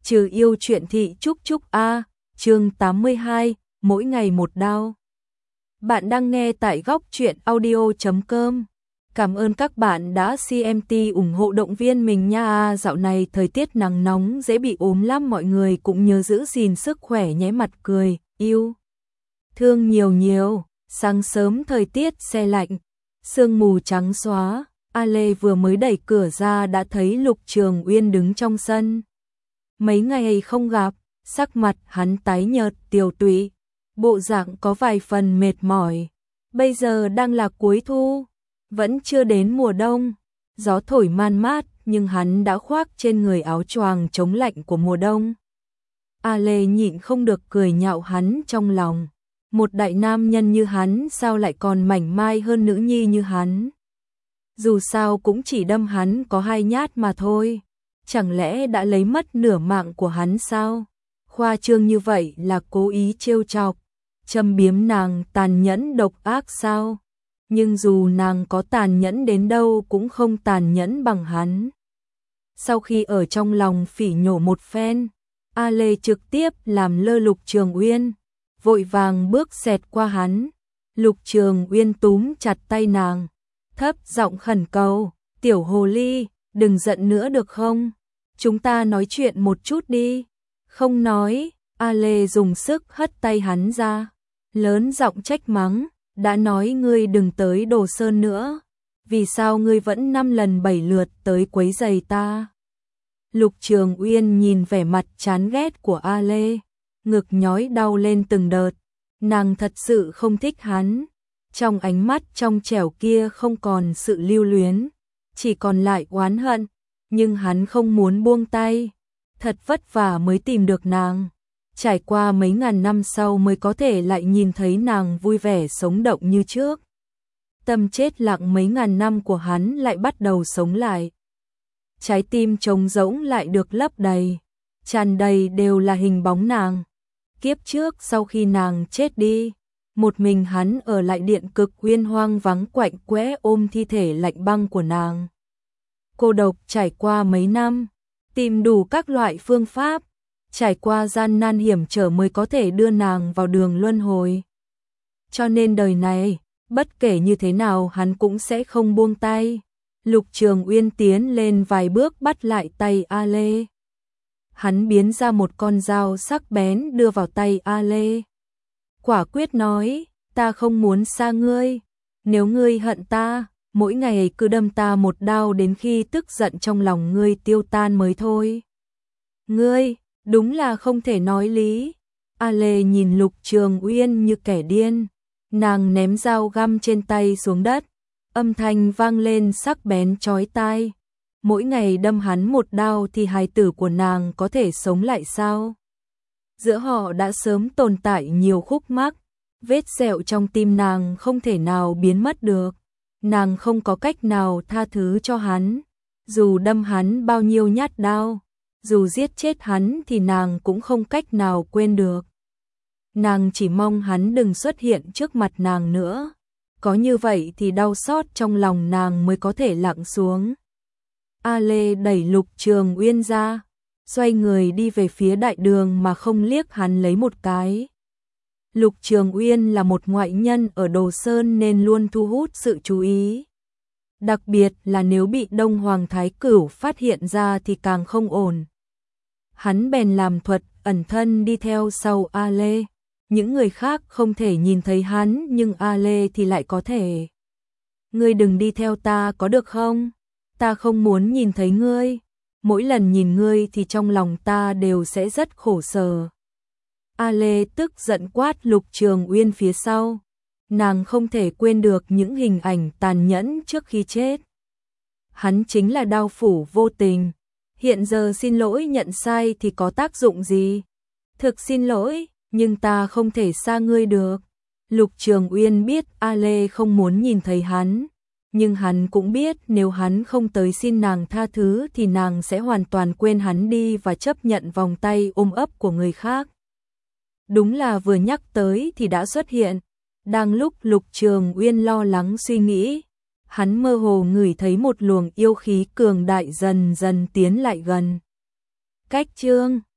Trừ yêu truyện thị Trúc A, chương 82, mỗi ngày một đao. Bạn đang nghe tại góc truyện audio.com. Cảm ơn các bạn đã CMT ủng hộ động viên mình nha. Dạo này thời tiết nắng nóng dễ bị ốm lắm, mọi người cũng nhớ giữ gìn sức khỏe nhé. Mặt cười, yêu thương nhiều nhiều. Sáng sớm thời tiết se lạnh, sương mù trắng xóa, A Lê vừa mới đẩy cửa ra đã thấy Lục Trường Uyên đứng trong sân. Mấy ngày không gặp, sắc mặt hắn tái nhợt tiều tụy, bộ dạng có vài phần mệt mỏi. Bây giờ đang là cuối thu, vẫn chưa đến mùa đông, gió thổi man mát nhưng hắn đã khoác trên người áo choàng chống lạnh của mùa đông. A Lê nhịn không được cười nhạo hắn trong lòng. Một đại nam nhân như hắn sao lại còn mảnh mai hơn nữ nhi như hắn. Dù sao cũng chỉ đâm hắn có 2 nhát mà thôi. Chẳng lẽ đã lấy mất nửa mạng của hắn sao? Khoa trương như vậy là cố ý trêu chọc, châm biếm nàng tàn nhẫn độc ác sao? Nhưng dù nàng có tàn nhẫn đến đâu cũng không tàn nhẫn bằng hắn. Sau khi ở trong lòng phỉ nhổ một phen, A Lê trực tiếp làm lơ Lục Trường Uyên, vội vàng bước xẹt qua hắn. Lục Trường Uyên túm chặt tay nàng, thấp giọng khẩn cầu, "Tiểu hồ ly, đừng giận nữa được không? Chúng ta nói chuyện một chút đi." Không nói, A Lê dùng sức hất tay hắn ra, lớn giọng trách mắng, "Đã nói ngươi đừng tới Đồ Sơn nữa, vì sao ngươi vẫn 5 lần 7 lượt tới quấy rầy ta?" Lục Trường Uyên nhìn vẻ mặt chán ghét của A Lê, ngực nhói đau lên từng đợt, nàng thật sự không thích hắn. Trong ánh mắt trong trẻo kia không còn sự lưu luyến, chỉ còn lại oán hận, nhưng hắn không muốn buông tay. Thật vất vả mới tìm được nàng, trải qua mấy ngàn năm sau mới có thể lại nhìn thấy nàng vui vẻ sống động như trước. Tâm chết lặng mấy ngàn năm của hắn lại bắt đầu sống lại. Trái tim trống rỗng lại được lấp đầy, tràn đầy đều là hình bóng nàng. Kiếp trước sau khi nàng chết đi, một mình hắn ở lại điện cực uyên hoang vắng quạnh quẽ ôm thi thể lạnh băng của nàng. Cô độc trải qua mấy năm, tìm đủ các loại phương pháp, trải qua gian nan hiểm trở mới có thể đưa nàng vào đường luân hồi. Cho nên đời này, bất kể như thế nào hắn cũng sẽ không buông tay. Lục Trường Uyên tiến lên vài bước bắt lại tay A Lê. Hắn biến ra một con dao sắc bén đưa vào tay A Lê. Quả quyết nói, "Ta không muốn xa ngươi. Nếu ngươi hận ta, mỗi ngày cứ đâm ta một đao đến khi tức giận trong lòng ngươi tiêu tan mới thôi." "Ngươi, đúng là không thể nói lý." A Lê nhìn Lục Trường Uyên như kẻ điên. Nàng ném dao găm trên tay xuống đất, âm thanh vang lên sắc bén chói tai. Mỗi ngày đâm hắn một đao thì hài tử của nàng có thể sống lại sao? Giữa họ đã sớm tồn tại nhiều khúc mắc, vết sẹo trong tim nàng không thể nào biến mất được. Nàng không có cách nào tha thứ cho hắn, dù đâm hắn bao nhiêu nhát đao, dù giết chết hắn thì nàng cũng không cách nào quên được. Nàng chỉ mong hắn đừng xuất hiện trước mặt nàng nữa, có như vậy thì đau xót trong lòng nàng mới có thể lặng xuống. A Lê đẩy Lục Trường Uyên ra, xoay người đi về phía đại đường mà không liếc hắn lấy một cái. Lục Trường Uyên là một ngoại nhân ở Đồ Sơn nên luôn thu hút sự chú ý. Đặc biệt là nếu bị Đông Hoàng Thái Cửu phát hiện ra thì càng không ổn. Hắn bèn làm thuật ẩn thân đi theo sau A Lê. Những người khác không thể nhìn thấy hắn nhưng A Lê thì lại có thể. "Ngươi đừng đi theo ta có được không? Ta không muốn nhìn thấy ngươi. Mỗi lần nhìn ngươi thì trong lòng ta đều sẽ rất khổ sở." A Lê tức giận quát Lục Trường Uyên phía sau. Nàng không thể quên được những hình ảnh tàn nhẫn trước khi chết. Hắn chính là đao phủ vô tình. Hiện giờ xin lỗi nhận sai thì có tác dụng gì? "Thực xin lỗi, nhưng ta không thể xa ngươi được." Lục Trường Uyên biết A Lê không muốn nhìn thấy hắn, nhưng hắn cũng biết nếu hắn không tới xin nàng tha thứ thì nàng sẽ hoàn toàn quên hắn đi và chấp nhận vòng tay ôm ấp của người khác. Đúng là vừa nhắc tới thì đã xuất hiện. Đang lúc Lục Trường Uyên lo lắng suy nghĩ, hắn mơ hồ ngửi thấy một luồng yêu khí cường đại dần dần tiến lại gần. Cách chương